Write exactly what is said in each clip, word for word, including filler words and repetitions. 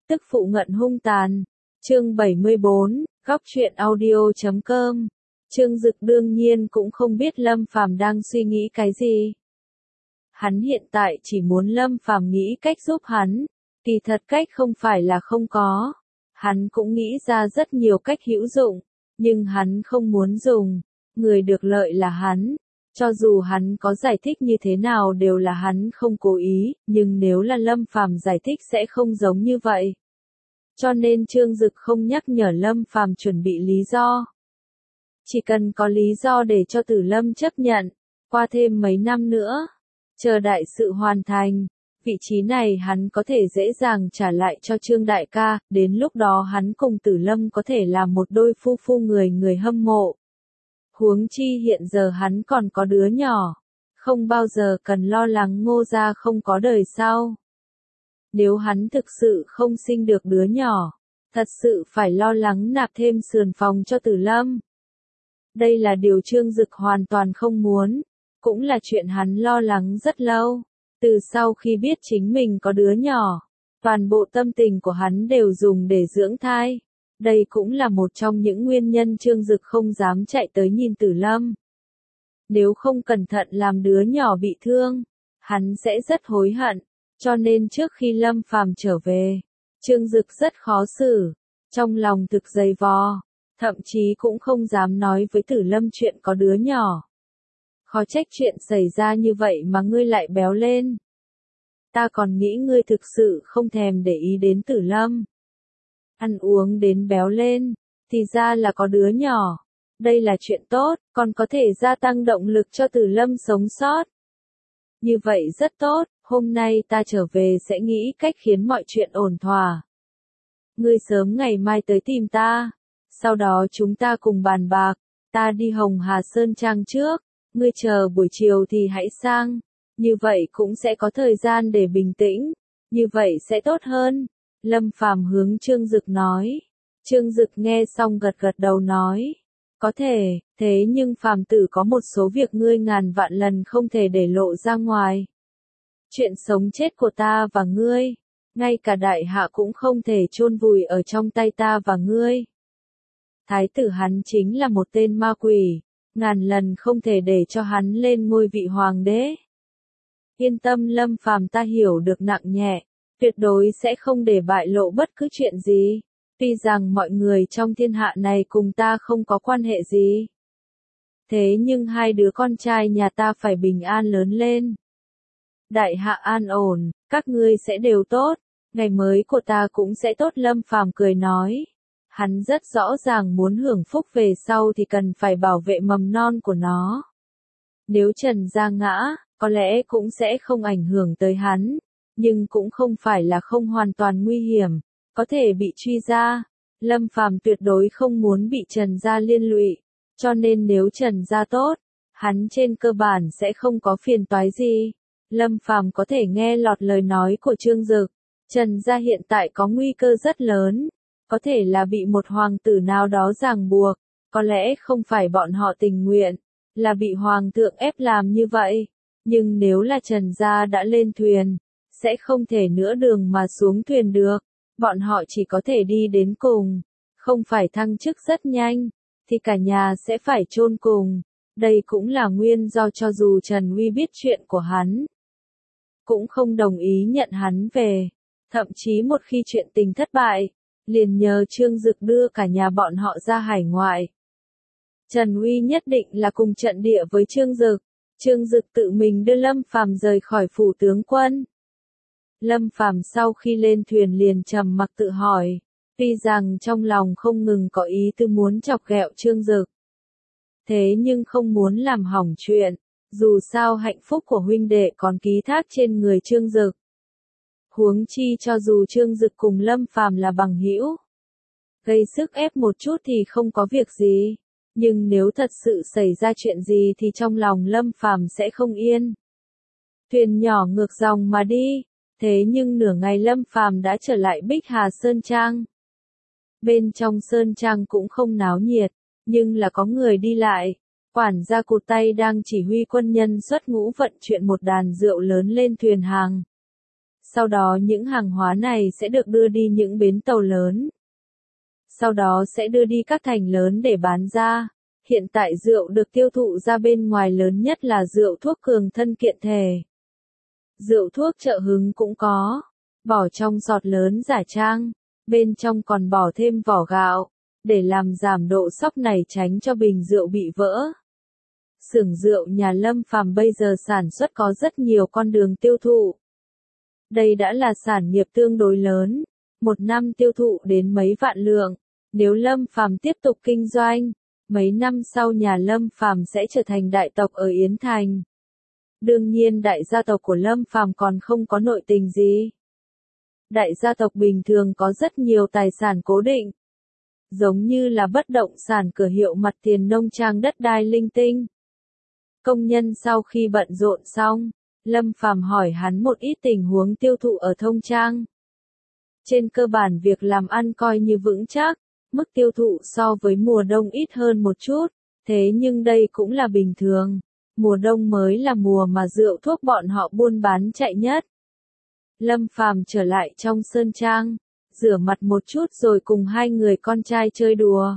Tức phụ ngận hung tàn. Chương bảy mươi bốn, góc truyện audio chấm com. Trương Dực đương nhiên cũng không biết Lâm Phàm đang suy nghĩ cái gì. Hắn hiện tại chỉ muốn Lâm Phàm nghĩ cách giúp hắn, kỳ thật cách không phải là không có. Hắn cũng nghĩ ra rất nhiều cách hữu dụng, nhưng hắn không muốn dùng, người được lợi là hắn. Cho dù hắn có giải thích như thế nào đều là hắn không cố ý, nhưng nếu là Lâm Phàm giải thích sẽ không giống như vậy. Cho nên Trương Dực không nhắc nhở Lâm Phàm chuẩn bị lý do. Chỉ cần có lý do để cho Tử Lâm chấp nhận, qua thêm mấy năm nữa, chờ đại sự hoàn thành, vị trí này hắn có thể dễ dàng trả lại cho Trương đại ca, đến lúc đó hắn cùng Tử Lâm có thể là một đôi phu phu người người hâm mộ. Huống chi hiện giờ hắn còn có đứa nhỏ, không bao giờ cần lo lắng Ngô gia không có đời sau. Nếu hắn thực sự không sinh được đứa nhỏ, thật sự phải lo lắng nạp thêm sườn phòng cho Tử Lâm. Đây là điều Trương Dực hoàn toàn không muốn, cũng là chuyện hắn lo lắng rất lâu. Từ sau khi biết chính mình có đứa nhỏ, toàn bộ tâm tình của hắn đều dùng để dưỡng thai. Đây cũng là một trong những nguyên nhân Trương Dực không dám chạy tới nhìn Tử Lâm. Nếu không cẩn thận làm đứa nhỏ bị thương, hắn sẽ rất hối hận. Cho nên trước khi Lâm Phàm trở về, Trương Dực rất khó xử, trong lòng thực dày vò, thậm chí cũng không dám nói với Tử Lâm chuyện có đứa nhỏ. Khó trách chuyện xảy ra như vậy mà ngươi lại béo lên. Ta còn nghĩ ngươi thực sự không thèm để ý đến Tử Lâm. Ăn uống đến béo lên, thì ra là có đứa nhỏ. Đây là chuyện tốt, còn có thể gia tăng động lực cho Tử Lâm sống sót. Như vậy rất tốt, hôm nay ta trở về sẽ nghĩ cách khiến mọi chuyện ổn thỏa. Ngươi sớm ngày mai tới tìm ta, sau đó chúng ta cùng bàn bạc, ta đi Hồng Hà Sơn Trang trước, ngươi chờ buổi chiều thì hãy sang, như vậy cũng sẽ có thời gian để bình tĩnh, như vậy sẽ tốt hơn. Lâm Phàm hướng Trương Dực nói. Trương Dực nghe xong gật gật đầu nói. Có thể, thế nhưng Phàm tử có một số việc ngươi ngàn vạn lần không thể để lộ ra ngoài. Chuyện sống chết của ta và ngươi, ngay cả đại hạ cũng không thể chôn vùi ở trong tay ta và ngươi. Thái tử hắn chính là một tên ma quỷ, ngàn lần không thể để cho hắn lên ngôi vị hoàng đế. Yên tâm Lâm Phàm, ta hiểu được nặng nhẹ, tuyệt đối sẽ không để bại lộ bất cứ chuyện gì. Tuy rằng mọi người trong thiên hạ này cùng ta không có quan hệ gì. Thế nhưng hai đứa con trai nhà ta phải bình an lớn lên. Đại hạ an ổn, các ngươi sẽ đều tốt, ngày mới của ta cũng sẽ tốt. Lâm Phàm cười nói. Hắn rất rõ ràng muốn hưởng phúc về sau thì cần phải bảo vệ mầm non của nó. Nếu Trần gia ngã, có lẽ cũng sẽ không ảnh hưởng tới hắn, nhưng cũng không phải là không hoàn toàn nguy hiểm, có thể bị truy ra. Lâm Phàm tuyệt đối không muốn bị Trần gia liên lụy, cho nên nếu Trần gia tốt, hắn trên cơ bản sẽ không có phiền toái gì. Lâm Phàm có thể nghe lọt lời nói của Trương Dực, Trần gia hiện tại có nguy cơ rất lớn, có thể là bị một hoàng tử nào đó ràng buộc, có lẽ không phải bọn họ tình nguyện, là bị hoàng thượng ép làm như vậy, nhưng nếu là Trần gia đã lên thuyền, sẽ không thể nữa đường mà xuống thuyền được, bọn họ chỉ có thể đi đến cùng, không phải thăng chức rất nhanh, thì cả nhà sẽ phải chôn cùng. Đây cũng là nguyên do cho dù Trần Uy biết chuyện của hắn, cũng không đồng ý nhận hắn về, thậm chí một khi chuyện tình thất bại, liền nhờ Trương Dực đưa cả nhà bọn họ ra hải ngoại. Trần Uy nhất định là cùng trận địa với Trương Dực, Trương Dực tự mình đưa Lâm Phàm rời khỏi phủ tướng quân. Lâm Phàm sau khi lên thuyền liền trầm mặc tự hỏi, tuy rằng trong lòng không ngừng có ý tư muốn chọc ghẹo Trương Dực. Thế nhưng không muốn làm hỏng chuyện, dù sao hạnh phúc của huynh đệ còn ký thác trên người Trương Dực. Huống chi cho dù Trương Dực cùng Lâm Phàm là bằng hữu, gây sức ép một chút thì không có việc gì, nhưng nếu thật sự xảy ra chuyện gì thì trong lòng Lâm Phàm sẽ không yên. Thuyền nhỏ ngược dòng mà đi, thế nhưng nửa ngày Lâm Phàm đã trở lại Bích Hà Sơn Trang. Bên trong Sơn Trang cũng không náo nhiệt, nhưng là có người đi lại. Quản gia cụt tay đang chỉ huy quân nhân xuất ngũ vận chuyển một đàn rượu lớn lên thuyền hàng. Sau đó những hàng hóa này sẽ được đưa đi những bến tàu lớn. Sau đó sẽ đưa đi các thành lớn để bán ra. Hiện tại rượu được tiêu thụ ra bên ngoài lớn nhất là rượu thuốc cường thân kiện thể. Rượu thuốc trợ hứng cũng có. Bỏ trong giọt lớn giả trang. Bên trong còn bỏ thêm vỏ gạo. Để làm giảm độ sóc này tránh cho bình rượu bị vỡ. Xưởng rượu nhà Lâm Phàm bây giờ sản xuất có rất nhiều con đường tiêu thụ. Đây đã là sản nghiệp tương đối lớn. Một năm tiêu thụ đến mấy vạn lượng. Nếu Lâm Phàm tiếp tục kinh doanh, mấy năm sau nhà Lâm Phàm sẽ trở thành đại tộc ở Yến Thành. Đương nhiên đại gia tộc của Lâm Phàm còn không có nội tình gì. Đại gia tộc bình thường có rất nhiều tài sản cố định. Giống như là bất động sản, cửa hiệu, mặt tiền, nông trang, đất đai linh tinh. Công nhân sau khi bận rộn xong, Lâm Phàm hỏi hắn một ít tình huống tiêu thụ ở Thông Trang. Trên cơ bản việc làm ăn coi như vững chắc, mức tiêu thụ so với mùa đông ít hơn một chút, thế nhưng đây cũng là bình thường. Mùa đông mới là mùa mà rượu thuốc bọn họ buôn bán chạy nhất. Lâm Phàm trở lại trong sơn trang, rửa mặt một chút rồi cùng hai người con trai chơi đùa.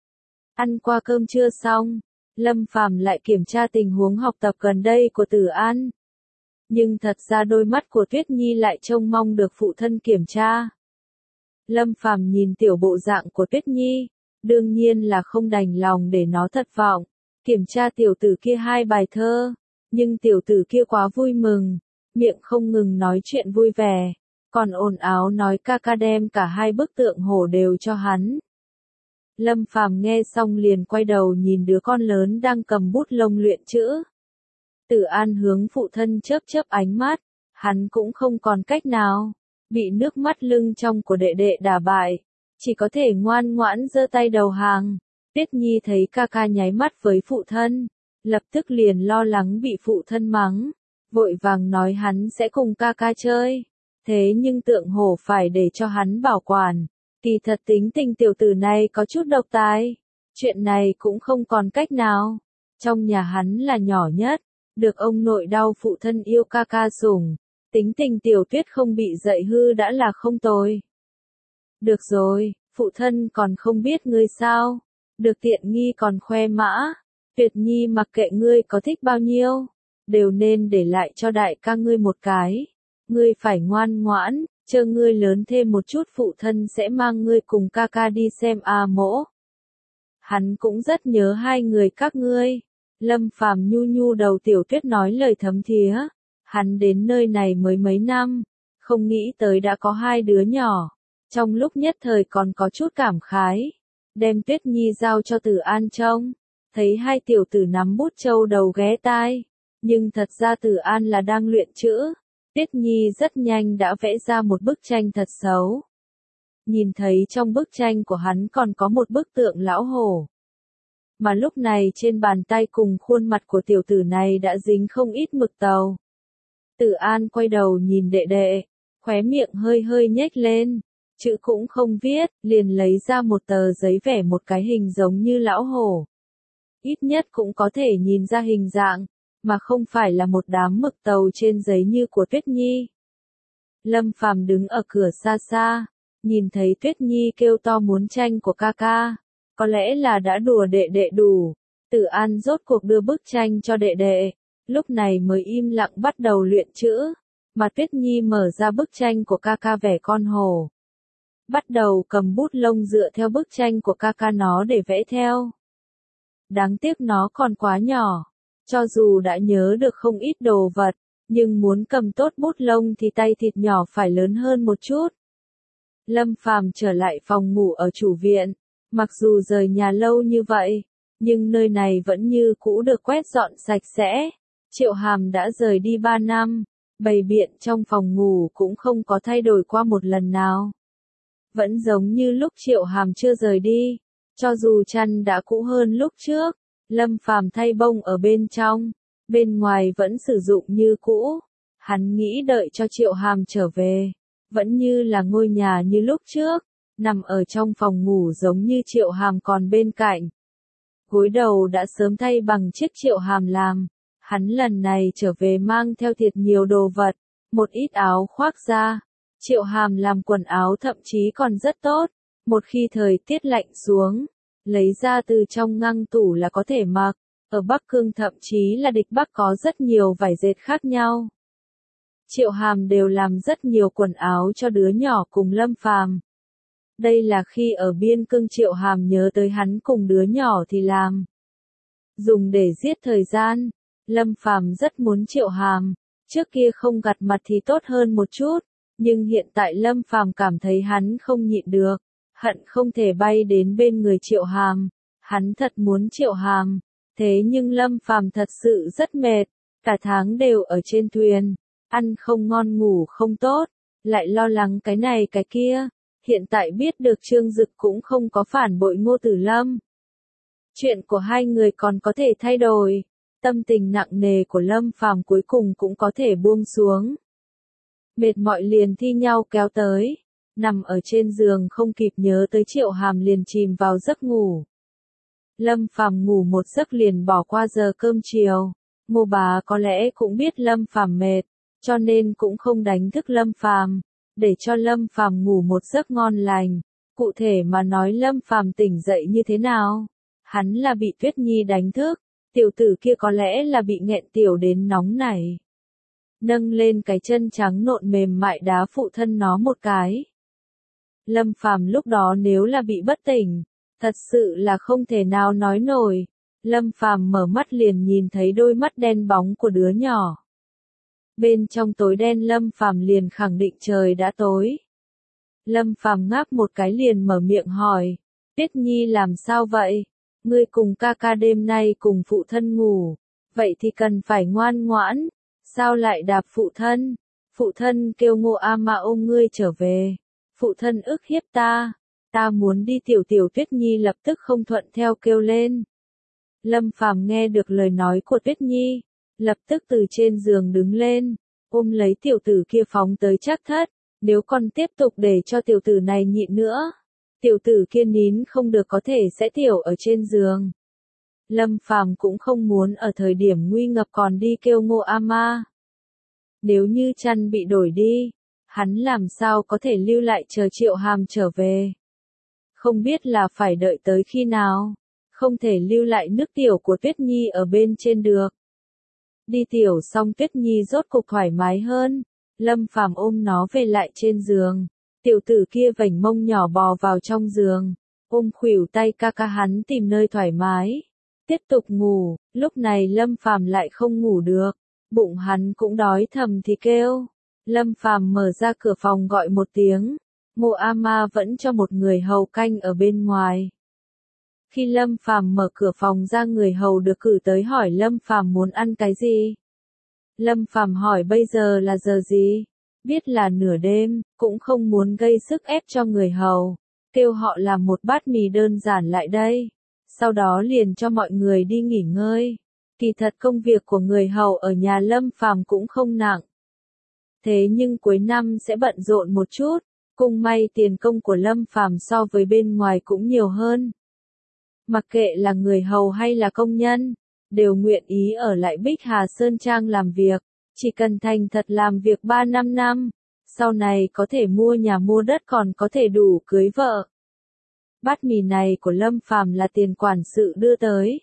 Ăn qua cơm trưa xong, Lâm Phàm lại kiểm tra tình huống học tập gần đây của Tử An. Nhưng thật ra đôi mắt của Tuyết Nhi lại trông mong được phụ thân kiểm tra. Lâm Phàm nhìn tiểu bộ dạng của Tuyết Nhi, đương nhiên là không đành lòng để nó thất vọng. Kiểm tra tiểu tử kia hai bài thơ, nhưng tiểu tử kia quá vui mừng, miệng không ngừng nói chuyện vui vẻ, còn ồn ào nói ca ca đem cả hai bức tượng hổ đều cho hắn. Lâm Phàm nghe xong liền quay đầu nhìn đứa con lớn đang cầm bút lông luyện chữ. Tử An hướng phụ thân chớp chớp ánh mắt, hắn cũng không còn cách nào, bị nước mắt lưng trong của đệ đệ đả bại, chỉ có thể ngoan ngoãn giơ tay đầu hàng. Tuyết Nhi thấy ca ca nháy mắt với phụ thân, lập tức liền lo lắng bị phụ thân mắng, vội vàng nói hắn sẽ cùng ca ca chơi, thế nhưng tượng hổ phải để cho hắn bảo quản. Kỳ thật tính tình tiểu tử này có chút độc tài, chuyện này cũng không còn cách nào. Trong nhà hắn là nhỏ nhất, được ông nội đau phụ thân yêu ca ca sủng, tính tình tiểu Tuyết không bị dạy hư đã là không tồi. Được rồi, phụ thân còn không biết ngươi sao, được tiện nghi còn khoe mã, Tuyệt Nhi mặc kệ ngươi có thích bao nhiêu, đều nên để lại cho đại ca ngươi một cái, ngươi phải ngoan ngoãn. Chờ ngươi lớn thêm một chút phụ thân sẽ mang ngươi cùng ca ca đi xem A Mỗ. Hắn cũng rất nhớ hai người các ngươi. Lâm Phàm nhu nhu đầu tiểu Tuyết nói lời thấm thía. Hắn đến nơi này mới mấy năm, không nghĩ tới đã có hai đứa nhỏ. Trong lúc nhất thời còn có chút cảm khái. Đem Tuyết Nhi giao cho Tử An trông. Thấy hai tiểu tử nắm bút châu đầu ghé tai. Nhưng thật ra Tử An là đang luyện chữ. Tuyết Nhi rất nhanh đã vẽ ra một bức tranh thật xấu. Nhìn thấy trong bức tranh của hắn còn có một bức tượng lão hổ. Mà lúc này trên bàn tay cùng khuôn mặt của tiểu tử này đã dính không ít mực tàu. Tử An quay đầu nhìn đệ đệ, khóe miệng hơi hơi nhếch lên, chữ cũng không viết, liền lấy ra một tờ giấy vẽ một cái hình giống như lão hổ. Ít nhất cũng có thể nhìn ra hình dạng, mà không phải là một đám mực tàu trên giấy như của Tuyết Nhi. Lâm Phàm đứng ở cửa xa xa, nhìn thấy Tuyết Nhi kêu to muốn tranh của ca ca, có lẽ là đã đùa đệ đệ đủ. Tử An rốt cuộc đưa bức tranh cho đệ đệ, lúc này mới im lặng bắt đầu luyện chữ, mà Tuyết Nhi mở ra bức tranh của ca ca vẽ con hổ. Bắt đầu cầm bút lông dựa theo bức tranh của ca ca nó để vẽ theo. Đáng tiếc nó còn quá nhỏ. Cho dù đã nhớ được không ít đồ vật, nhưng muốn cầm tốt bút lông thì tay thịt nhỏ phải lớn hơn một chút. Lâm Phàm trở lại phòng ngủ ở chủ viện, mặc dù rời nhà lâu như vậy, nhưng nơi này vẫn như cũ được quét dọn sạch sẽ. Triệu Hàm đã rời đi ba năm, bày biện trong phòng ngủ cũng không có thay đổi qua một lần nào. Vẫn giống như lúc Triệu Hàm chưa rời đi, cho dù chăn đã cũ hơn lúc trước. Lâm Phàm thay bông ở bên trong, bên ngoài vẫn sử dụng như cũ. Hắn nghĩ đợi cho Triệu Hàm trở về, vẫn như là ngôi nhà như lúc trước, nằm ở trong phòng ngủ giống như Triệu Hàm còn bên cạnh. Gối đầu đã sớm thay bằng chiếc Triệu Hàm làm, hắn lần này trở về mang theo thiệt nhiều đồ vật, một ít áo khoác da. Triệu Hàm làm quần áo thậm chí còn rất tốt, một khi thời tiết lạnh xuống, lấy ra từ trong ngăn tủ là có thể mặc. Ở Bắc Cương thậm chí là địch Bắc có rất nhiều vải dệt khác nhau. Triệu Hàm đều làm rất nhiều quần áo cho đứa nhỏ cùng Lâm Phàm. Đây là khi ở biên cương Triệu Hàm nhớ tới hắn cùng đứa nhỏ thì làm. Dùng để giết thời gian, Lâm Phàm rất muốn Triệu Hàm, trước kia không gặt mặt thì tốt hơn một chút, nhưng hiện tại Lâm Phàm cảm thấy hắn không nhịn được, hận không thể bay đến bên người Triệu Hàm, hắn thật muốn Triệu Hàm, thế nhưng Lâm Phàm thật sự rất mệt, cả tháng đều ở trên thuyền, ăn không ngon ngủ không tốt, lại lo lắng cái này cái kia. Hiện tại biết được Trương Dực cũng không có phản bội Ngô Tử Lâm. Chuyện của hai người còn có thể thay đổi, tâm tình nặng nề của Lâm Phàm cuối cùng cũng có thể buông xuống. Mệt mỏi liền thi nhau kéo tới, nằm ở trên giường không kịp nhớ tới Triệu Hàm liền chìm vào giấc ngủ. Lâm Phàm ngủ một giấc liền bỏ qua giờ cơm chiều, Ngô Bá có lẽ cũng biết Lâm Phàm mệt, cho nên cũng không đánh thức Lâm Phàm, để cho Lâm Phàm ngủ một giấc ngon lành. Cụ thể mà nói Lâm Phàm tỉnh dậy như thế nào? Hắn là bị Tuyết Nhi đánh thức, tiểu tử kia có lẽ là bị nghẹn tiểu đến nóng nảy. Nâng lên cái chân trắng nộn mềm mại đá phụ thân nó một cái. Lâm Phàm lúc đó nếu là bị bất tỉnh, thật sự là không thể nào nói nổi. Lâm Phàm mở mắt liền nhìn thấy đôi mắt đen bóng của đứa nhỏ. Bên trong tối đen Lâm Phàm liền khẳng định trời đã tối. Lâm Phàm ngáp một cái liền mở miệng hỏi, Tuyết Nhi làm sao vậy? Ngươi cùng ca ca đêm nay cùng phụ thân ngủ, vậy thì cần phải ngoan ngoãn, sao lại đạp phụ thân? Phụ thân kêu Ngô A Ma ôm ngươi trở về, phụ thân ức hiếp ta, ta muốn đi. Tiểu tiểu Tuyết Nhi lập tức không thuận theo kêu lên. Lâm Phàm nghe được lời nói của Tuyết Nhi, lập tức từ trên giường đứng lên, ôm lấy tiểu tử kia phóng tới Trác Thất, nếu còn tiếp tục để cho tiểu tử này nhịn nữa, tiểu tử kia nín không được có thể sẽ tiểu ở trên giường. Lâm Phàm cũng không muốn ở thời điểm nguy ngập còn đi kêu Ngô A Ma. Nếu như chăn bị đổi đi, hắn làm sao có thể lưu lại chờ Triệu Hàm trở về. Không biết là phải đợi tới khi nào, không thể lưu lại nước tiểu của Tuyết Nhi ở bên trên được. Đi tiểu xong Tuyết Nhi rốt cục thoải mái hơn, Lâm Phàm ôm nó về lại trên giường, tiểu tử kia vảnh mông nhỏ bò vào trong giường, ôm khuỷu tay ca ca hắn tìm nơi thoải mái, tiếp tục ngủ. Lúc này Lâm Phàm lại không ngủ được, bụng hắn cũng đói thầm thì kêu. Lâm Phàm mở ra cửa phòng gọi một tiếng, Ngô A Ma vẫn cho một người hầu canh ở bên ngoài. Khi Lâm Phàm mở cửa phòng ra, người hầu được cử tới hỏi Lâm Phàm muốn ăn cái gì. Lâm Phàm hỏi bây giờ là giờ gì, biết là nửa đêm, cũng không muốn gây sức ép cho người hầu, kêu họ làm một bát mì đơn giản lại đây, sau đó liền cho mọi người đi nghỉ ngơi. Kỳ thật công việc của người hầu ở nhà Lâm Phàm cũng không nặng. Thế nhưng cuối năm sẽ bận rộn một chút, cũng may tiền công của Lâm Phàm so với bên ngoài cũng nhiều hơn. Mặc kệ là người hầu hay là công nhân, đều nguyện ý ở lại Bích Hà Sơn Trang làm việc, chỉ cần thành thật làm việc ba năm năm, sau này có thể mua nhà mua đất còn có thể đủ cưới vợ. Bát mì này của Lâm Phàm là tiền quản sự đưa tới.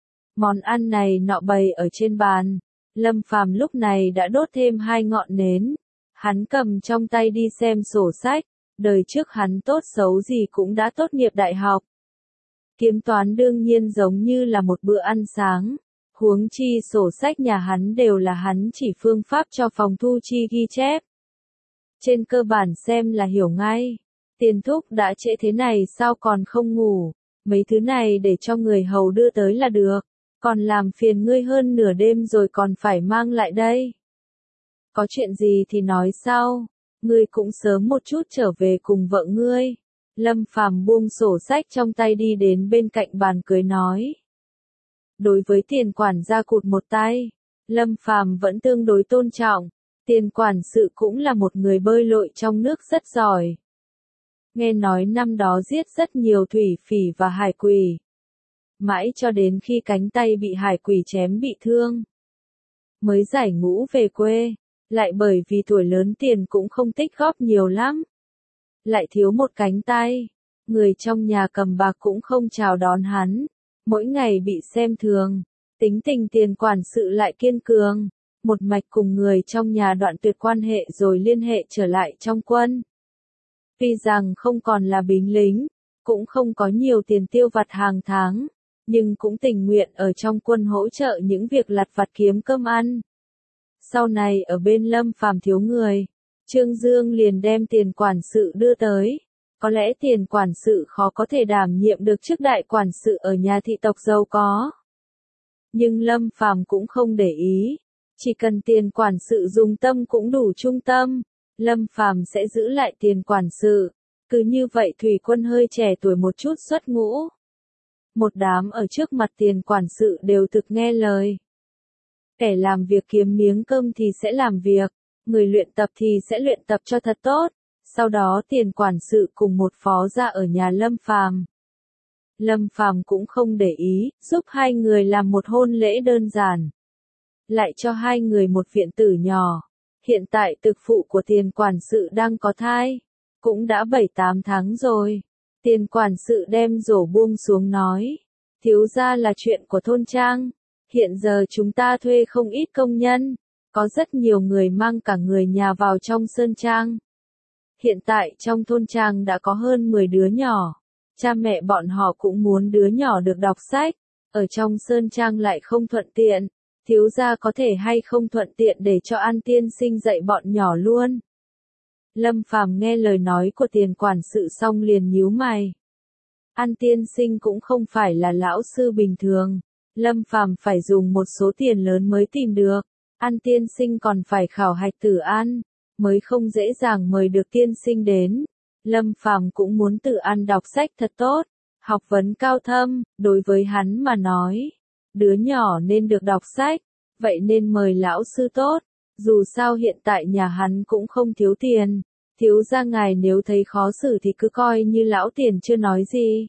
Món ăn này nọ bày ở trên bàn, Lâm Phàm lúc này đã đốt thêm hai ngọn nến, hắn cầm trong tay đi xem sổ sách, đời trước hắn tốt xấu gì cũng đã tốt nghiệp đại học. Kiếm toán đương nhiên giống như là một bữa ăn sáng, huống chi sổ sách nhà hắn đều là hắn chỉ phương pháp cho phòng thu chi ghi chép. Trên cơ bản xem là hiểu ngay, Tiền thúc đã trễ thế này sao còn không ngủ, mấy thứ này để cho người hầu đưa tới là được, còn làm phiền ngươi hơn nửa đêm rồi còn phải mang lại đây. Có chuyện gì thì nói sau, ngươi cũng sớm một chút trở về cùng vợ ngươi. Lâm Phàm buông sổ sách trong tay đi đến bên cạnh bàn cưới nói. Đối với tiền quản gia cụt một tay, Lâm Phàm vẫn tương đối tôn trọng, tiền quản sự cũng là một người bơi lội trong nước rất giỏi. Nghe nói năm đó giết rất nhiều thủy phỉ và hải quỷ. Mãi cho đến khi cánh tay bị hải quỷ chém bị thương, mới giải ngũ về quê. Lại bởi vì tuổi lớn tiền cũng không tích góp nhiều lắm. Lại thiếu một cánh tay. Người trong nhà cầm bạc cũng không chào đón hắn. Mỗi ngày bị xem thường. Tính tình tiền quản sự lại kiên cường. Một mạch cùng người trong nhà đoạn tuyệt quan hệ rồi liên hệ trở lại trong quân. Tuy rằng không còn là binh lính, cũng không có nhiều tiền tiêu vặt hàng tháng, nhưng cũng tình nguyện ở trong quân hỗ trợ những việc lặt vặt kiếm cơm ăn. Sau này ở bên Lâm Phàm thiếu người, Trương Dương liền đem tiền quản sự đưa tới. Có lẽ tiền quản sự khó có thể đảm nhiệm được chức đại quản sự ở nhà thị tộc giàu có. Nhưng Lâm Phàm cũng không để ý, chỉ cần tiền quản sự dùng tâm cũng đủ trung tâm, Lâm Phàm sẽ giữ lại tiền quản sự. Cứ như vậy Thủy Quân hơi trẻ tuổi một chút xuất ngũ. Một đám ở trước mặt tiền quản sự đều thực nghe lời. Kẻ làm việc kiếm miếng cơm thì sẽ làm việc, người luyện tập thì sẽ luyện tập cho thật tốt. Sau đó tiền quản sự cùng một phó gia ở nhà Lâm Phàm. Lâm Phàm cũng không để ý, giúp hai người làm một hôn lễ đơn giản. Lại cho hai người một viện tử nhỏ. Hiện tại thực phụ của tiền quản sự đang có thai. Cũng đã bảy tám tháng rồi. Tiền quản sự đem rổ buông xuống nói. Thiếu gia là chuyện của thôn trang. Hiện giờ chúng ta thuê không ít công nhân. Có rất nhiều người mang cả người nhà vào trong sơn trang. Hiện tại trong thôn trang đã có hơn mười đứa nhỏ. Cha mẹ bọn họ cũng muốn đứa nhỏ được đọc sách. Ở trong sơn trang lại không thuận tiện. Thiếu gia có thể hay không thuận tiện để cho An tiên sinh dạy bọn nhỏ luôn. Lâm Phàm nghe lời nói của tiền quản sự xong liền nhíu mày. An tiên sinh cũng không phải là lão sư bình thường. Lâm Phàm phải dùng một số tiền lớn mới tìm được. An tiên sinh còn phải khảo hạch Tử An, mới không dễ dàng mời được tiên sinh đến. Lâm Phàm cũng muốn Tử An đọc sách thật tốt, học vấn cao thâm, đối với hắn mà nói. Đứa nhỏ nên được đọc sách, vậy nên mời lão sư tốt. Dù sao hiện tại nhà hắn cũng không thiếu tiền. Thiếu gia ngài nếu thấy khó xử thì cứ coi như lão tiền chưa nói gì.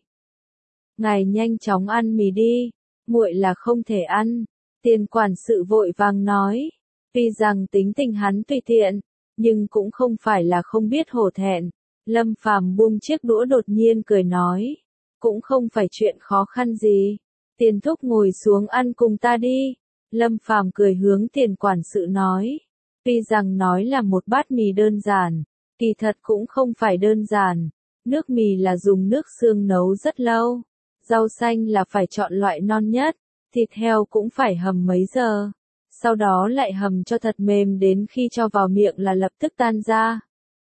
Ngài nhanh chóng ăn mì đi, nguội là không thể ăn. Tiền quản sự vội vàng nói. Tuy rằng tính tình hắn tùy tiện, nhưng cũng không phải là không biết hổ thẹn. Lâm Phàm buông chiếc đũa đột nhiên cười nói. Cũng không phải chuyện khó khăn gì. Tiền thúc ngồi xuống ăn cùng ta đi. Lâm Phàm cười hướng tiền quản sự nói. Tuy rằng nói là một bát mì đơn giản, kỳ thật cũng không phải đơn giản. Nước mì là dùng nước xương nấu rất lâu. Rau xanh là phải chọn loại non nhất. Thịt heo cũng phải hầm mấy giờ. Sau đó lại hầm cho thật mềm đến khi cho vào miệng là lập tức tan ra.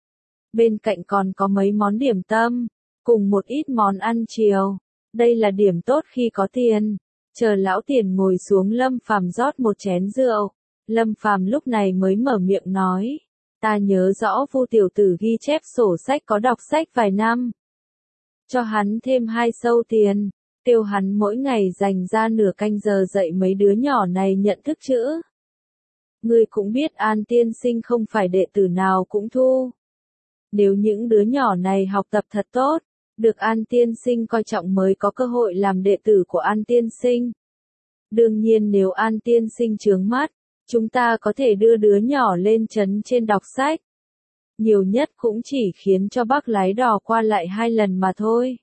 Bên cạnh còn có mấy món điểm tâm, cùng một ít món ăn chiều. Đây là điểm tốt khi có tiền. Chờ lão tiền ngồi xuống Lâm Phàm rót một chén rượu. Lâm Phàm lúc này mới mở miệng nói. Ta nhớ rõ Vu tiểu tử ghi chép sổ sách có đọc sách vài năm. Cho hắn thêm hai sâu tiền. Tiêu hắn mỗi ngày dành ra nửa canh giờ dạy mấy đứa nhỏ này nhận thức chữ. Ngươi cũng biết An tiên sinh không phải đệ tử nào cũng thu. Nếu những đứa nhỏ này học tập thật tốt, được An tiên sinh coi trọng mới có cơ hội làm đệ tử của An tiên sinh. Đương nhiên nếu An tiên sinh chướng mắt, chúng ta có thể đưa đứa nhỏ lên trấn trên đọc sách. Nhiều nhất cũng chỉ khiến cho bác lái đò qua lại hai lần mà thôi.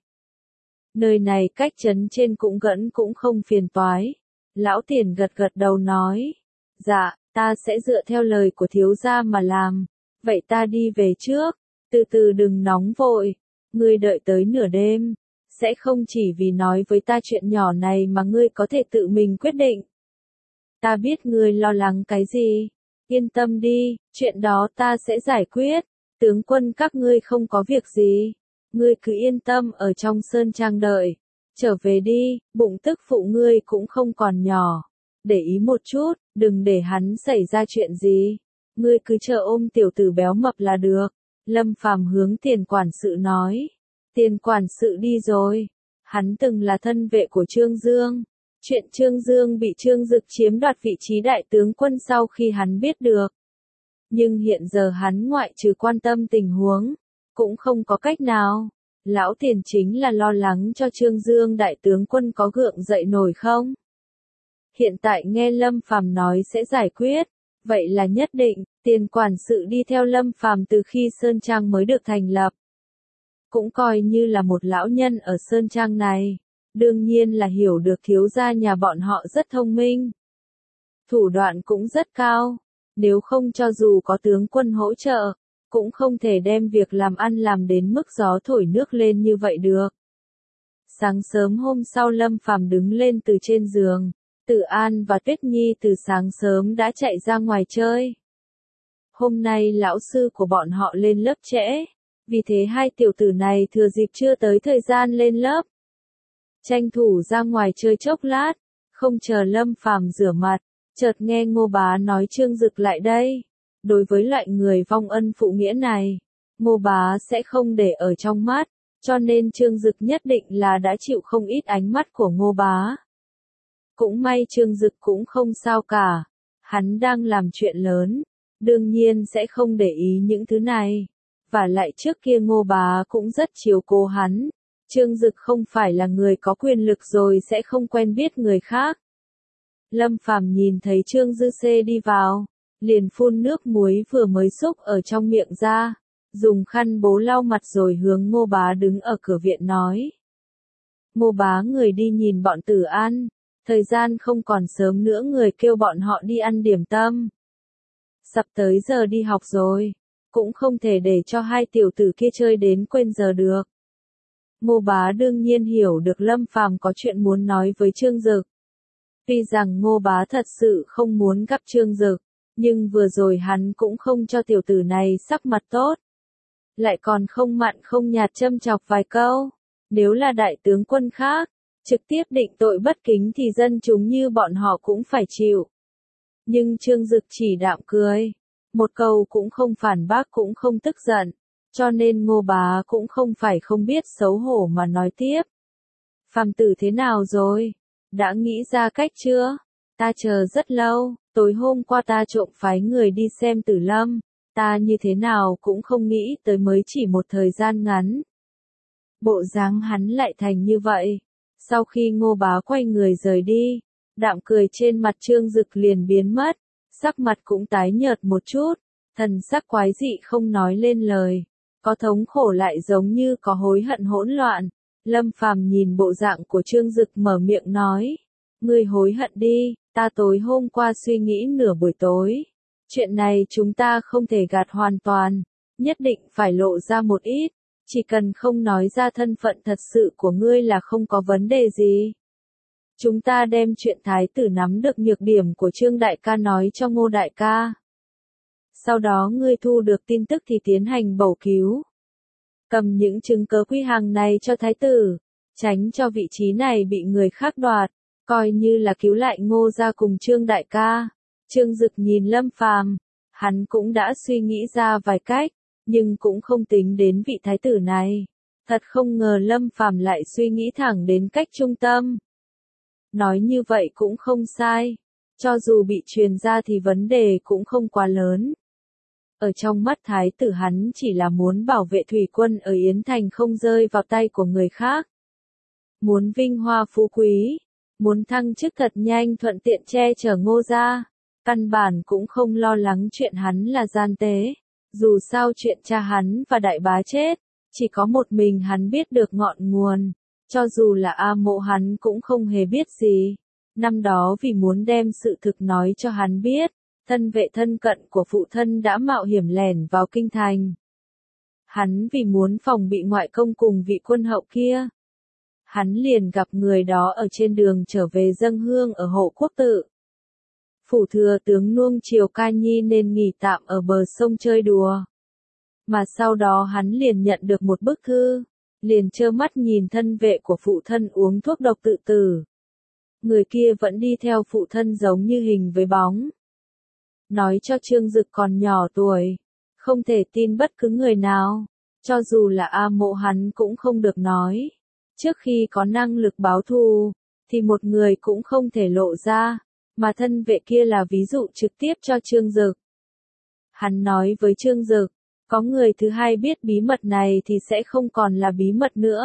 Nơi này cách trấn trên cũng gần cũng không phiền toái. Lão tiền gật gật đầu nói. Dạ, ta sẽ dựa theo lời của thiếu gia mà làm. Vậy ta đi về trước. Từ từ đừng nóng vội. Ngươi đợi tới nửa đêm. Sẽ không chỉ vì nói với ta chuyện nhỏ này mà ngươi có thể tự mình quyết định. Ta biết ngươi lo lắng cái gì. Yên tâm đi, chuyện đó ta sẽ giải quyết. Tướng quân các ngươi không có việc gì. Ngươi cứ yên tâm ở trong sơn trang đợi. Trở về đi, bụng tức phụ ngươi cũng không còn nhỏ. Để ý một chút, đừng để hắn xảy ra chuyện gì. Ngươi cứ chờ ôm tiểu tử béo mập là được. Lâm Phàm hướng tiền quản sự nói. Tiền quản sự đi rồi. Hắn từng là thân vệ của Trương Dương. Chuyện Trương Dương bị Trương Dực chiếm đoạt vị trí đại tướng quân sau khi hắn biết được. Nhưng hiện giờ hắn ngoại trừ quan tâm tình huống, cũng không có cách nào. Lão tiền chính là lo lắng cho Trương Dương đại tướng quân có gượng dậy nổi không. Hiện tại nghe Lâm Phàm nói sẽ giải quyết, Vậy là nhất định, tiền quản sự đi theo Lâm Phàm từ khi Sơn Trang mới được thành lập. Cũng coi như là một lão nhân ở Sơn Trang này. Đương nhiên là hiểu được thiếu gia nhà bọn họ rất thông minh. Thủ đoạn cũng rất cao. Nếu không cho dù có tướng quân hỗ trợ, cũng không thể đem việc làm ăn làm đến mức gió thổi nước lên như vậy được. Sáng sớm hôm sau Lâm Phàm đứng lên từ trên giường. Tử An và Tuyết Nhi từ sáng sớm đã chạy ra ngoài chơi. Hôm nay lão sư của bọn họ lên lớp trễ, vì thế hai tiểu tử này thừa dịp chưa tới thời gian lên lớp. Tranh thủ ra ngoài chơi chốc lát, không chờ Lâm Phàm rửa mặt, chợt nghe Ngô Bá nói Trương Dực lại đây. Đối với loại người vong ân phụ nghĩa này, Ngô Bá sẽ không để ở trong mắt, cho nên Trương Dực nhất định là đã chịu không ít ánh mắt của Ngô Bá. Cũng may Trương Dực cũng không sao cả, hắn đang làm chuyện lớn, đương nhiên sẽ không để ý những thứ này. Và lại trước kia Ngô Bá cũng rất chiếu cố hắn, Trương Dực không phải là người có quyền lực rồi sẽ không quen biết người khác. Lâm Phàm nhìn thấy Trương Dư Xê đi vào, liền phun nước muối vừa mới xúc ở trong miệng ra, dùng khăn bố lau mặt rồi hướng Ngô Bá đứng ở cửa viện nói. Ngô Bá người đi nhìn bọn Tử An, thời gian không còn sớm nữa, người kêu bọn họ đi ăn điểm tâm. Sắp tới giờ đi học rồi, cũng không thể để cho hai tiểu tử kia chơi đến quên giờ được. Ngô Bá đương nhiên hiểu được Lâm Phàm có chuyện muốn nói với Trương Dực. Tuy rằng Ngô Bá thật sự không muốn gặp Trương Dực, nhưng vừa rồi hắn cũng không cho tiểu tử này sắc mặt tốt. Lại còn không mặn không nhạt châm chọc vài câu. Nếu là đại tướng quân khác, trực tiếp định tội bất kính thì dân chúng như bọn họ cũng phải chịu. Nhưng Trương Dực chỉ đạm cười, một câu cũng không phản bác cũng không tức giận, cho nên Ngô Bá cũng không phải không biết xấu hổ mà nói tiếp. Phàm tử thế nào rồi? Đã nghĩ ra cách chưa? Ta chờ rất lâu, tối hôm qua ta trộm phái người đi xem Tử Lâm, ta như thế nào cũng không nghĩ tới mới chỉ một thời gian ngắn. Bộ dáng hắn lại thành như vậy. Sau khi Ngô Bá quay người rời đi, đạm cười trên mặt Trương Dực liền biến mất, sắc mặt cũng tái nhợt một chút, thần sắc quái dị không nói lên lời, có thống khổ lại giống như có hối hận hỗn loạn. Lâm Phàm nhìn bộ dạng của Trương Dực mở miệng nói, ngươi hối hận đi, ta tối hôm qua suy nghĩ nửa buổi tối, chuyện này chúng ta không thể gạt hoàn toàn, nhất định phải lộ ra một ít. Chỉ cần không nói ra thân phận thật sự của ngươi là không có vấn đề gì. Chúng ta đem chuyện thái tử nắm được nhược điểm của Trương đại ca nói cho Ngô đại ca. Sau đó ngươi thu được tin tức thì tiến hành bầu cứu. Cầm những chứng cớ quy hàng này cho thái tử, tránh cho vị trí này bị người khác đoạt, coi như là cứu lại Ngô gia cùng Trương đại ca. Trương Dực nhìn Lâm Phàm, hắn cũng đã suy nghĩ ra vài cách. Nhưng cũng không tính đến vị thái tử này. Thật không ngờ Lâm Phàm lại suy nghĩ thẳng đến cách trung tâm. Nói như vậy cũng không sai. Cho dù bị truyền ra thì vấn đề cũng không quá lớn. Ở trong mắt thái tử hắn chỉ là muốn bảo vệ thủy quân ở Yến Thành không rơi vào tay của người khác. Muốn vinh hoa phú quý. Muốn thăng chức thật nhanh thuận tiện che chở Ngô gia. Căn bản cũng không lo lắng chuyện hắn là gian tế. Dù sao chuyện cha hắn và đại bá chết, chỉ có một mình hắn biết được ngọn nguồn, cho dù là A Mộ hắn cũng không hề biết gì. Năm đó vì muốn đem sự thực nói cho hắn biết, thân vệ thân cận của phụ thân đã mạo hiểm lẻn vào kinh thành. Hắn vì muốn phòng bị ngoại công cùng vị quân hậu kia. Hắn liền gặp người đó ở trên đường trở về dâng hương ở Hộ Quốc Tự. Phủ thừa tướng nuông chiều ca nhi nên nghỉ tạm ở bờ sông chơi đùa. Mà sau đó hắn liền nhận được một bức thư, liền trơ mắt nhìn thân vệ của phụ thân uống thuốc độc tự tử. Người kia vẫn đi theo phụ thân giống như hình với bóng. Nói cho Trương Dực còn nhỏ tuổi, không thể tin bất cứ người nào, cho dù là A Mộ hắn cũng không được nói. Trước khi có năng lực báo thù, thì một người cũng không thể lộ ra. Mà thân vệ kia là ví dụ trực tiếp cho Trương Dực. Hắn nói với Trương Dực, có người thứ hai biết bí mật này thì sẽ không còn là bí mật nữa.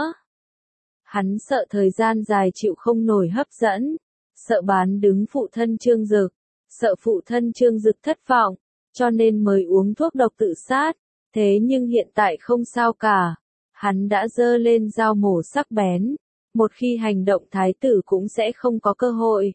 Hắn sợ thời gian dài chịu không nổi hấp dẫn, sợ bán đứng phụ thân Trương Dực, sợ phụ thân Trương Dực thất vọng, cho nên mới uống thuốc độc tự sát, thế nhưng hiện tại không sao cả, hắn đã giơ lên dao mổ sắc bén, một khi hành động thái tử cũng sẽ không có cơ hội.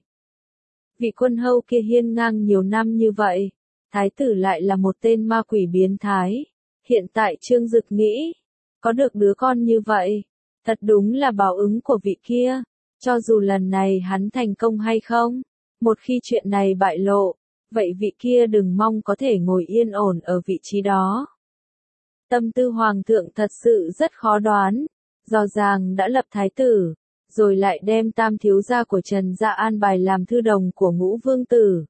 Vị quân hầu kia hiên ngang nhiều năm như vậy, thái tử lại là một tên ma quỷ biến thái, hiện tại Trương Dực nghĩ, có được đứa con như vậy, thật đúng là báo ứng của vị kia, cho dù lần này hắn thành công hay không, một khi chuyện này bại lộ, vậy vị kia đừng mong có thể ngồi yên ổn ở vị trí đó. Tâm tư hoàng thượng thật sự rất khó đoán, rõ ràng đã lập thái tử, rồi lại đem tam thiếu gia của Trần gia an bài làm thư đồng của ngũ vương tử.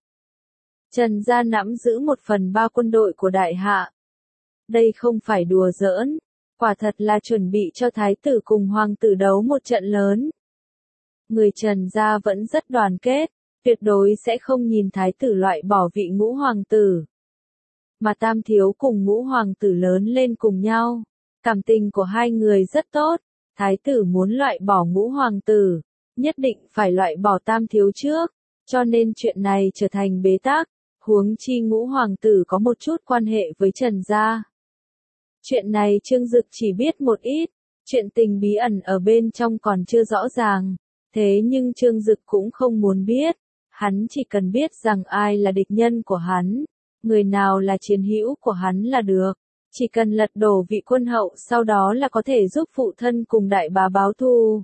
Trần gia nắm giữ một phần ba quân đội của đại hạ. Đây không phải đùa giỡn, quả thật là chuẩn bị cho thái tử cùng hoàng tử đấu một trận lớn. Người Trần gia vẫn rất đoàn kết, tuyệt đối sẽ không nhìn thái tử loại bỏ vị ngũ hoàng tử. Mà tam thiếu cùng ngũ hoàng tử lớn lên cùng nhau, cảm tình của hai người rất tốt, thái tử muốn loại bỏ ngũ hoàng tử, nhất định phải loại bỏ tam thiếu trước, cho nên chuyện này trở thành bế tắc, huống chi ngũ hoàng tử có một chút quan hệ với Trần gia. Chuyện này Trương Dực chỉ biết một ít, chuyện tình bí ẩn ở bên trong còn chưa rõ ràng, thế nhưng Trương Dực cũng không muốn biết, hắn chỉ cần biết rằng ai là địch nhân của hắn, người nào là chiến hữu của hắn là được, chỉ cần lật đổ vị quân hậu sau đó là có thể giúp phụ thân cùng đại bá báo thù.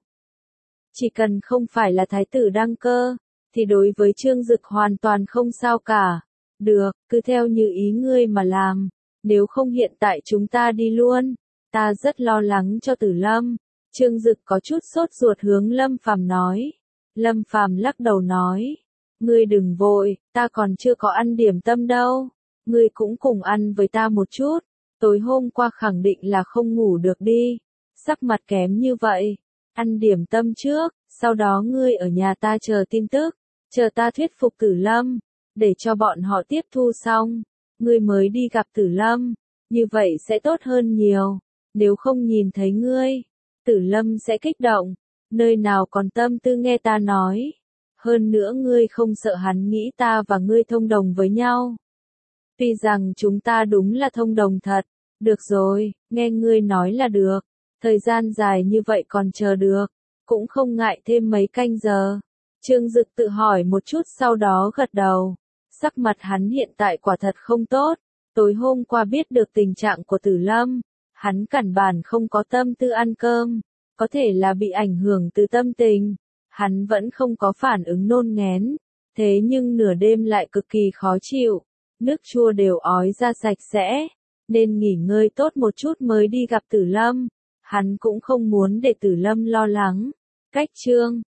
Chỉ cần không phải là thái tử đăng cơ, thì đối với Trương Dực hoàn toàn không sao cả. Được, cứ theo như ý ngươi mà làm, nếu không hiện tại chúng ta đi luôn, ta rất lo lắng cho Tử Lâm. Trương Dực có chút sốt ruột hướng Lâm Phàm nói. Lâm Phàm lắc đầu nói, ngươi đừng vội, ta còn chưa có ăn điểm tâm đâu, ngươi cũng cùng ăn với ta một chút, tối hôm qua khẳng định là không ngủ được đi, sắc mặt kém như vậy, ăn điểm tâm trước, sau đó ngươi ở nhà ta chờ tin tức, chờ ta thuyết phục Tử Lâm, để cho bọn họ tiếp thu xong, ngươi mới đi gặp Tử Lâm, như vậy sẽ tốt hơn nhiều, nếu không nhìn thấy ngươi, Tử Lâm sẽ kích động, nơi nào còn tâm tư nghe ta nói, hơn nữa ngươi không sợ hắn nghĩ ta và ngươi thông đồng với nhau. Tuy rằng chúng ta đúng là thông đồng thật, được rồi, nghe ngươi nói là được, thời gian dài như vậy còn chờ được, cũng không ngại thêm mấy canh giờ. Trương Dực tự hỏi một chút sau đó gật đầu, sắc mặt hắn hiện tại quả thật không tốt, tối hôm qua biết được tình trạng của Tử Lâm, hắn căn bản không có tâm tư ăn cơm, có thể là bị ảnh hưởng từ tâm tình, hắn vẫn không có phản ứng nôn nghén, thế nhưng nửa đêm lại cực kỳ khó chịu, nước chua đều ói ra sạch sẽ, nên nghỉ ngơi tốt một chút mới đi gặp Tử Lâm, hắn cũng không muốn để Tử Lâm lo lắng. Cách chương